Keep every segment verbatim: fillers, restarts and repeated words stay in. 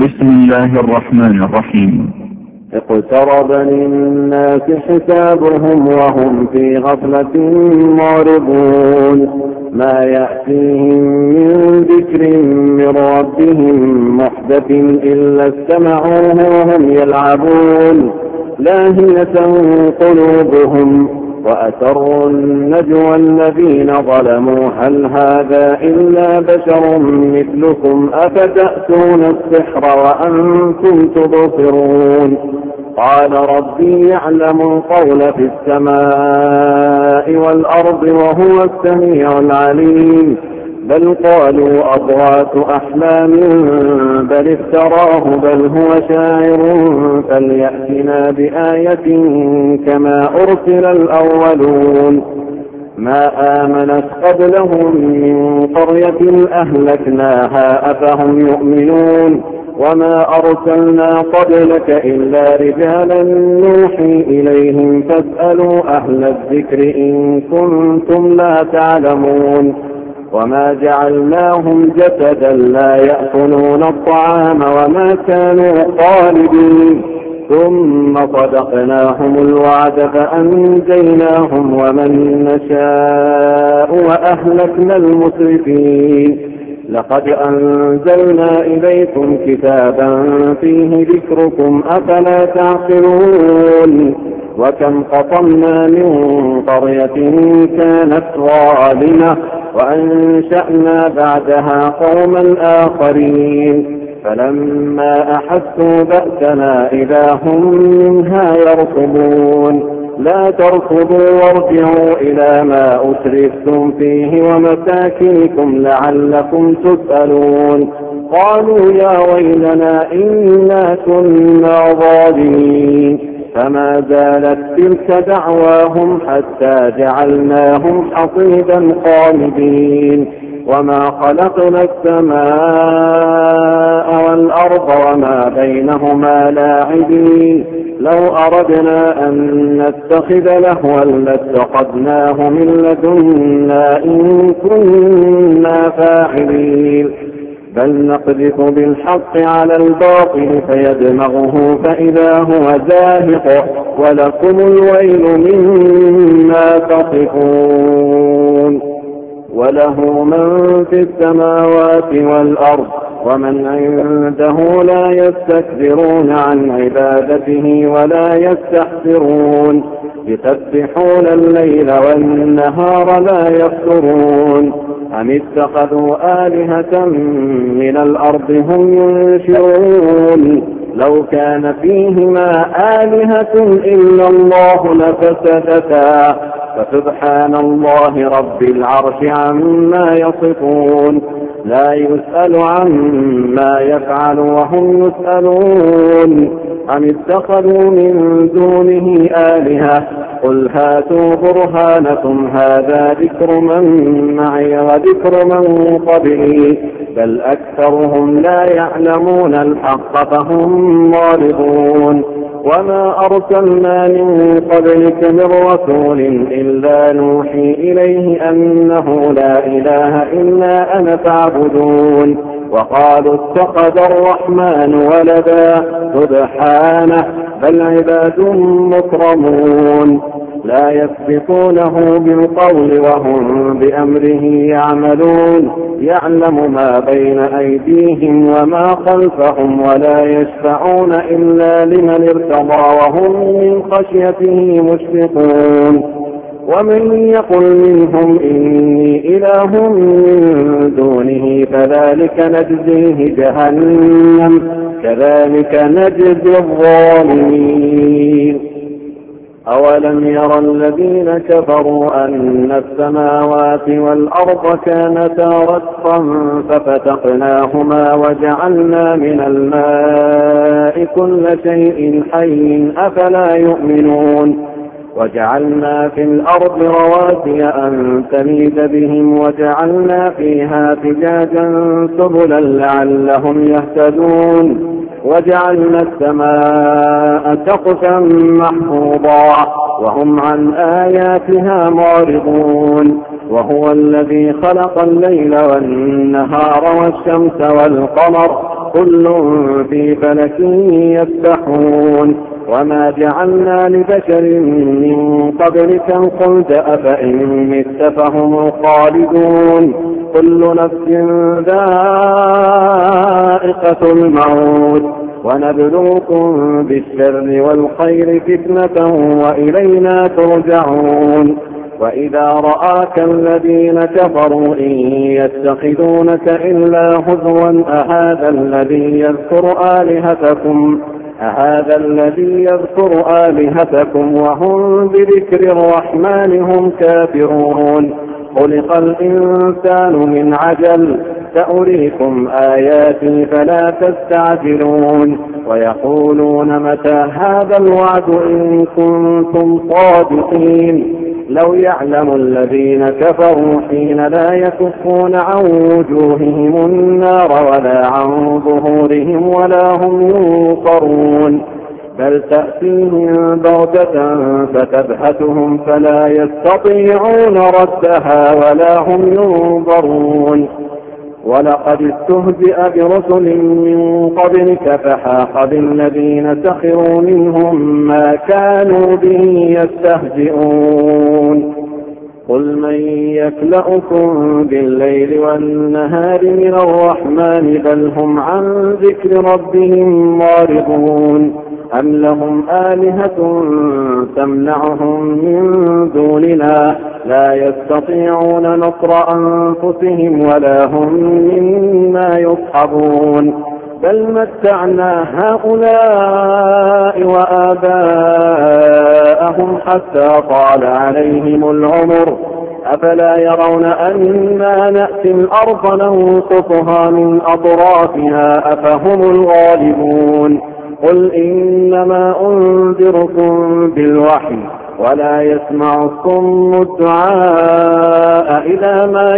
بسم الله الرحمن الرحيم. اقترب للناس حسابهم وهم في غفلة معرضون ما يأتيهم من ذكر من ربهم محدث إلا استمعوه وهم يلعبون لاهية قلوبهم وأسروا النجوى الذين ظلموا هل هذا إلا بشر مثلكم أفتأتون السحر وأنتم تبصرون قال ربي يعلم القول في السماء والأرض وهو السميع العليم بل قالوا أضغاث أحلام بل افتراه بل هو شاعر فليأتنا بآية كما أرسل الأولون ما آمنت قبلهم من قرية أهلكناها أفهم يؤمنون وما أرسلنا قبلك إلا رجالا نوحي إليهم فاسألوا أهل الذكر إن كنتم لا تعلمون وما جعلناهم جسدا لا يأكلون الطعام وما كانوا خالدين ثم صدقناهم الوعد فأنجيناهم ومن نشاء وأهلكنا المسرفين لقد أنزلنا إليكم كتابا فيه ذكركم أفلا تعقلون وكم قصمنا من قرية كانت ظالمة وأنشأنا بعدها قوما آخرين فلما أحسوا بأسنا إذا هم منها يركضون لا تركضوا وارجعوا إلى ما أسرفتم فيه ومساكنكم لعلكم تسألون قالوا يا ويلنا إنا كنا ظالمين فما زالت تلك دعواهم حتى جعلناهم حصيدا خالدين وما خلقنا السماء والأرض وما بينهما لاعبين لو أردنا أن نتخذ لهوا لاتخذناه من لدنا إن كنا فاعلين بل نقذف بالحق على الباطل فيدمغه فإذا هو زاهق ولكم الويل مما تصفون وله من في السماوات والأرض ومن عنده لا يستكبرون عن عبادته ولا يستحسرون يسبحون الليل والنهار لا يفترون أم اتخذوا آلهة من الأرض هم ينشرون لو كان فيهما آلهة إلا الله لفسدتا فسبحان الله رب العرش عما يصفون لا يسأل عما يفعل وهم يسألون أم اتخذوا من دونه آلهة قل هاتوا برهانكم هذا ذكر من معي وذكر من قبلي بل أكثرهم لا يعلمون الحق فهم معرضون وما أرسلنا من قبلك من رسول إلا نوحي إليه أنه لا إله إلا أنا فاعبدون وقالوا اتخذ الرحمن ولدا سبحانه بل عباد مكرمون لا يسبقونه بالقول وهم بأمره يعملون يعلم ما بين أيديهم وما خلفهم ولا يشفعون إلا لمن ارتضى وهم من خشيته مشفقون ومن يقل منهم إني إله من دونه فذلك نجزيه جهنم كذلك نجزي الظالمين أولم يرى الذين كفروا أن السماوات والأرض كانتا رتقا ففتقناهما وجعلنا من الماء كل شيء حي أفلا يؤمنون وجعلنا في الأرض رواسي أن تميد بهم وجعلنا فيها فجاجا سبلا لعلهم يهتدون وجعلنا السماء سقفا محفوظا وهم عن آياتها معرضون وهو الذي خلق الليل والنهار والشمس والقمر كل في فلك يسبحون وما جعلنا لبشر من قبلك الخلد أفإن مت فهم الخالدون كل نفس ذائقة الموت ونبلوكم بالشر والخير فتنة وإلينا ترجعون وإذا رآك الذين كفروا إن يتخذونك إلا هزوا أهذا الذي يذكر آلهتكم أهذا الذي يذكر آلهتكم وهم بذكر الرحمن هم كافرون خلق الإنسان من عجل سأريكم آياتي فلا تستعجلون ويقولون متى هذا الوعد إن كنتم صادقين لو يعلم الذين كفروا حين لا يكفون عن وجوههم النار ولا عن ظهورهم ولا هم ينصرون بل تأتيهم بغتة فتبهتهم فلا يستطيعون ردها ولا هم ينظرون ولقد استهزئ برسل من قبلك فحاق بالذين سخروا منهم ما كانوا به يستهزئون قل من يكلؤكم بالليل والنهار من الرحمن بل هم عن ذكر ربهم معرضون أم لهم آلهة تمنعهم من دوننا لا يستطيعون نصر أنفسهم ولا هم منا يصحبون بل متعنا هؤلاء وآباءهم حتى طال عليهم العمر أفلا يرون أنا نأتي الأرض ننقصها من أطرافها أفهم الغالبون قل إنما أنذركم بالوحي ولا يسمع الصم الدعاء إذا ما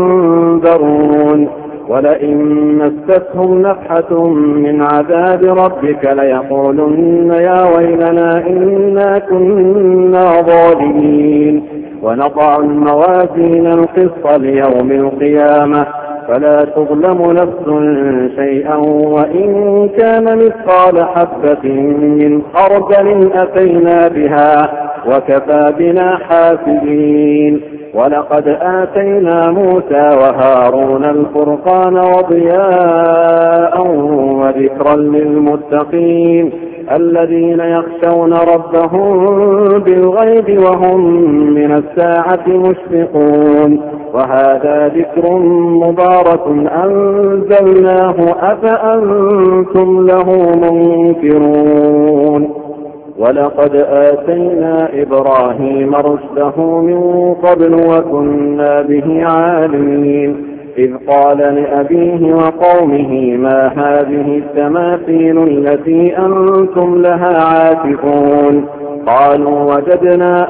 ينذرون ولئن مستهم نفحة من عذاب ربك ليقولن يا ويلنا إنا كنا ظالمين ونضع الموازين القسط ليوم القيامة فلا تظلم نفس شيئا وإن كان مثقال حبة من خردل أتينا بها وكفى بنا حاسبين ولقد آتينا موسى وهارون الفرقان وضياء وذكرا للمتقين الذين يخشون ربهم بالغيب وهم من الساعة مشفقون وهذا ذكر مبارك أنزلناه أفأنتم له منكرون ولقد آتينا إبراهيم رشده من قبل وكنا به عالمين إذ قال لأبيه وقومه ما هذه التماثيل التي أنتم لها عاكفون قالوا وجدنا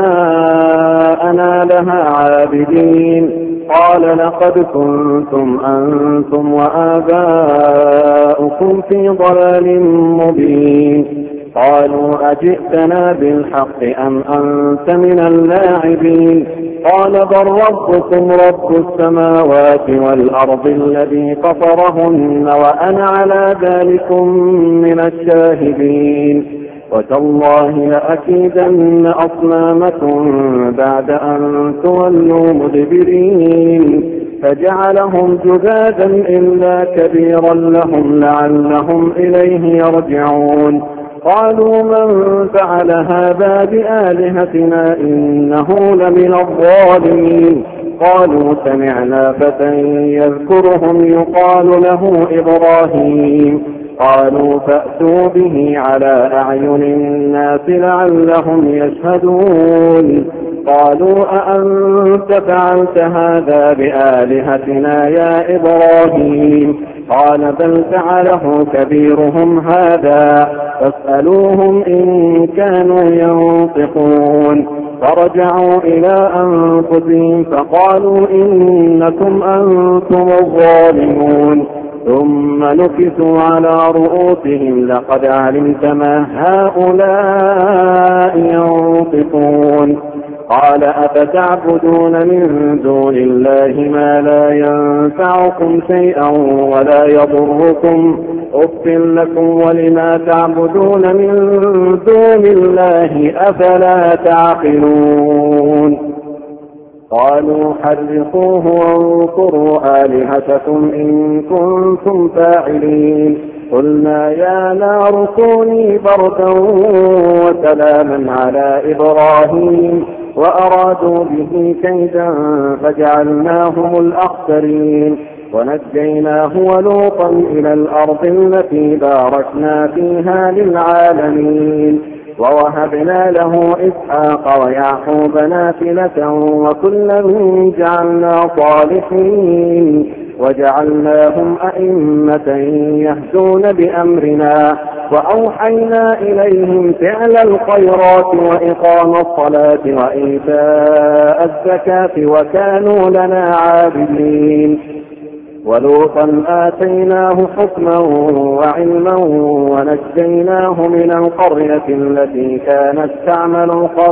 آباءنا لها عابدين قال لقد كنتم أنتم وآباؤكم في ضلال مبين قالوا أجئتنا بالحق أم أنت من اللاعبين قال بل ربكم رب السماوات والأرض الذي فطرهن وأنا على ذلكم من الشاهدين وتالله لأكيدن أصنامكم بعد أن تولوا مدبرين فجعلهم جذاذا إلا كبيرا لهم لعلهم إليه يرجعون قالوا من فعل هذا بآلهتنا إنه لمن الظالمين قالوا سمعنا فتى يذكرهم يقال له إبراهيم قالوا فأتوا به على أعين الناس لعلهم يشهدون قالوا أأنت فعلت هذا بآلهتنا يا إبراهيم قال بل فعله كبيرهم هذا فاسألوهم إن كانوا ينطقون فرجعوا إلى أنفسهم فقالوا إنكم أنتم الظالمون ثم نكسوا على رؤوسهم لقد علمت ما هؤلاء ينطقون قال أفتعبدون من دون الله ما لا ينفعكم شيئا ولا يضركم أف لكم ولما تعبدون من دون الله أفلا تعقلون قالوا حرقوه وانصروا آلهتكم إن كنتم فاعلين قلنا يا نار كوني بردا وسلاما على إبراهيم وأرادوا به كيدا فجعلناهم الأخسرين ونجيناه ولوطا إلى الأرض التي باركنا فيها للعالمين ووهبنا له إسحاق ويعقوب نافلة وكلا جعلنا صالحين وجعلناهم أئمة يهدون بأمرنا وأوحينا إليهم فعل الخيرات وإقام الصلاة وإيتاء الزكاة وكانوا لنا عابدين ولوطا آتيناه حكما وعلما ونجيناه من القرية التي كانت تعمل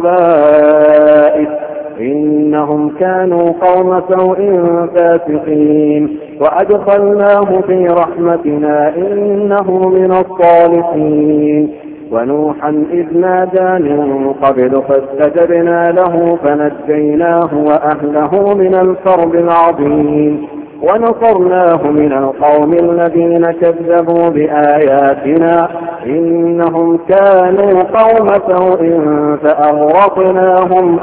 الخبائث إنهم كانوا قوم سوء فاسقين وأدخلناه في رحمتنا إنه من الصالحين ونوحا إذ نادى من قبل فاستجبنا له فنجيناه وأهله من الكرب العظيم ونصرناه من القوم الذين كذبوا بآياتنا إنهم كانوا قوم سوء فأغرقناهم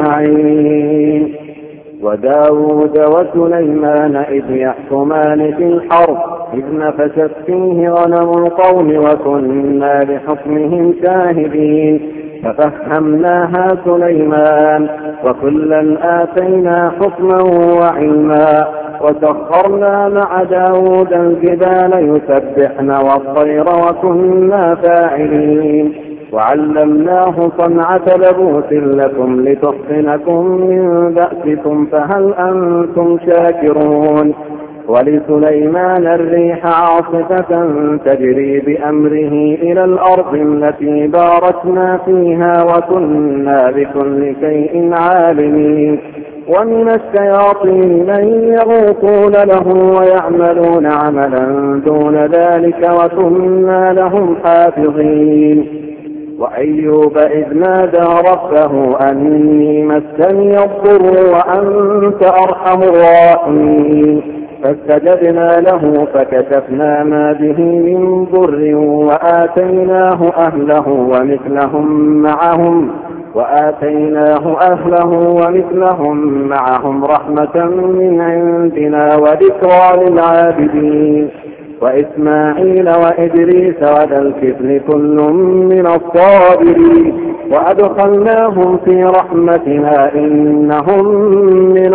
أجمعين وداود وسليمان إذ يحكمان في الحرث إذ نفشت فيه غنم القوم وكنا لحكمهم شاهدين ففهمناها سليمان وكلا آتينا حكما وعلما وسخرنا مع داود الجبال يسبحن والطير وكنا فاعلين وعلمناه صنعة لبوس لكم لتحصنكم من بأسكم فهل أنتم شاكرون ولسليمان الريح عاصفة تجري بأمره إلى الأرض التي باركنا فيها وكنا بكل شيء عالمين ومن الشياطين من يغوصون له ويعملون عملا دون ذلك وكنا لهم حافظين وأيوب إذ نادى ربه أني مسني الضر وأنت أرحم الراحمين فاستجبنا له فكشفنا ما به من ضر وآتيناه أهله ومثلهم معهم وآتيناه أهله ومثلهم معهم رحمة من عندنا وذكرى للعابدين وإسماعيل وإدريس وذا الكفل كل من الصابرين وأدخلناهم في رحمتنا إنهم من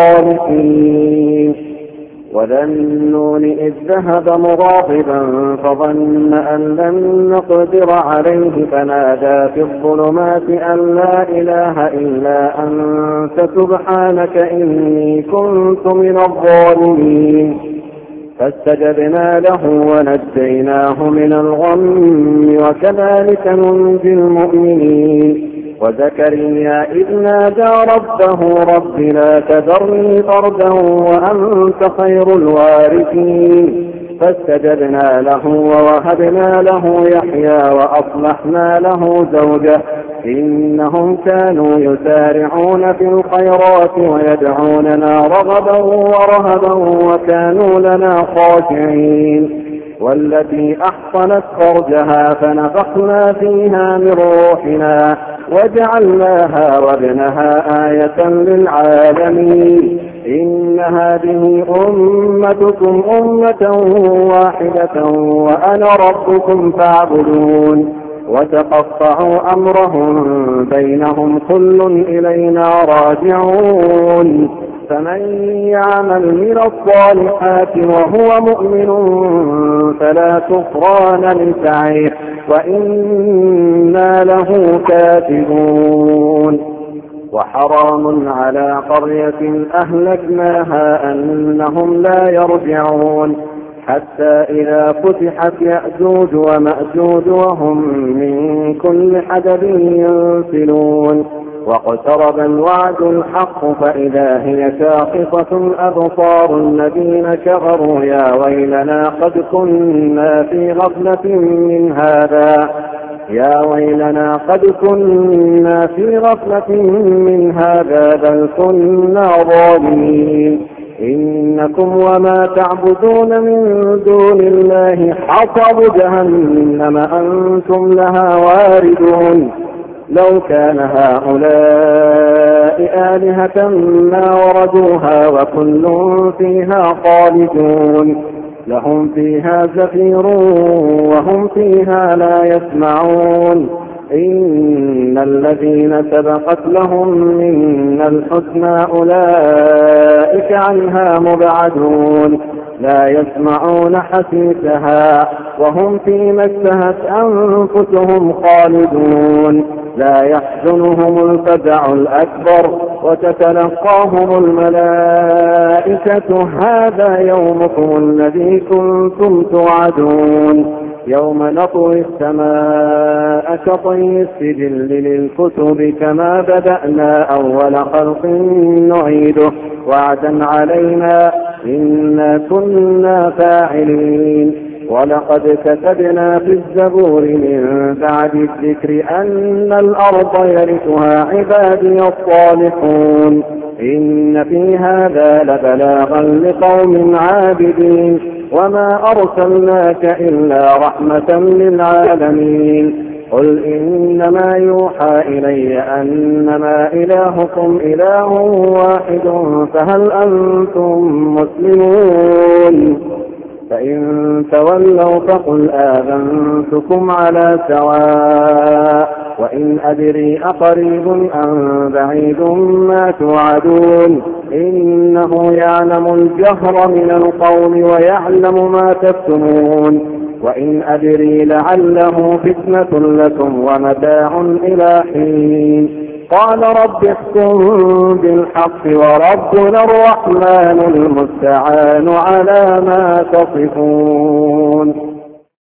الصالحين وذا النون إذ ذهب مغاضبا فظن أن لن نقدر عليه فنادى في الظلمات أن لا إله إلا أنت سبحانك إني كنت من الظالمين فاستجبنا له ونجيناه من الغم وكذلك ننجي المؤمنين وزكريا إذ نادى ربه رب لا تذرني فردا وأنت خير الوارثين فاستجبنا له ووهبنا له يحيى وأصلحنا له زوجه إنهم كانوا يسارعون في الخيرات ويدعوننا رغبا ورهبا وكانوا لنا خاشعين والتي أحصنت فرجها فنفخنا فيها من روحنا وجعلناها وابنها آية للعالمين إن هذه أمتكم أمة واحدة وأنا ربكم فاعبدون وتقطعوا أمرهم بينهم كل إلينا راجعون فمن يعمل من الصالحات وهو مؤمن فلا كفران لسعيه وإنا له كاتبون وحرام على قرية أهلكناها أنهم لا يرجعون حتى إذا فتحت يأجوج ومأجوج وهم من كل حدب ينسلون واقترب الوعد الحق فإذا هي شاخصة أبصار الذين كفروا يا ويلنا قد كنا في غفلة من هذا يا ويلنا قد كنا في غفلة من هذا بل كنا ظالمين إنكم وما تعبدون من دون الله حصب جهنم أنتم لها واردون لو كان هؤلاء آلهة ما وردوها وكل فيها خالدون لهم فيها زفير وهم فيها لا يسمعون إن الذين سبقت لهم منا الحسنى أولئك عنها مبعدون لا يسمعون حسيسها وهم فيما اشتهت أنفسهم خالدون لا يحزنهم الفزع الأكبر وتتلقاهم الملائكة هذا يومكم الذي كنتم توعدون يوم نطوي السماء كطي السجل للكتب كما بدأنا أول خلق نعيده وعدا علينا إنا كنا فاعلين ولقد كتبنا في الزبور من بعد الذكر أن الأرض يرثها عبادي الصالحون إن في هذا لبلاغا لقوم عابدين وما أرسلناك إلا رحمة للعالمين قل إنما يوحى إلي أنما إلهكم إله واحد فهل أنتم مسلمون فإن تولوا فقل آذنتكم على سواء وإن أدري أقريب أم بعيد ما توعدون إنه يعلم الجهر من القول ويعلم ما تكتمون وإن أدري لعله فتنة لكم ومتاع إلى حين قال رب احكم بالحق وربنا الرحمن المستعان على ما تصفون.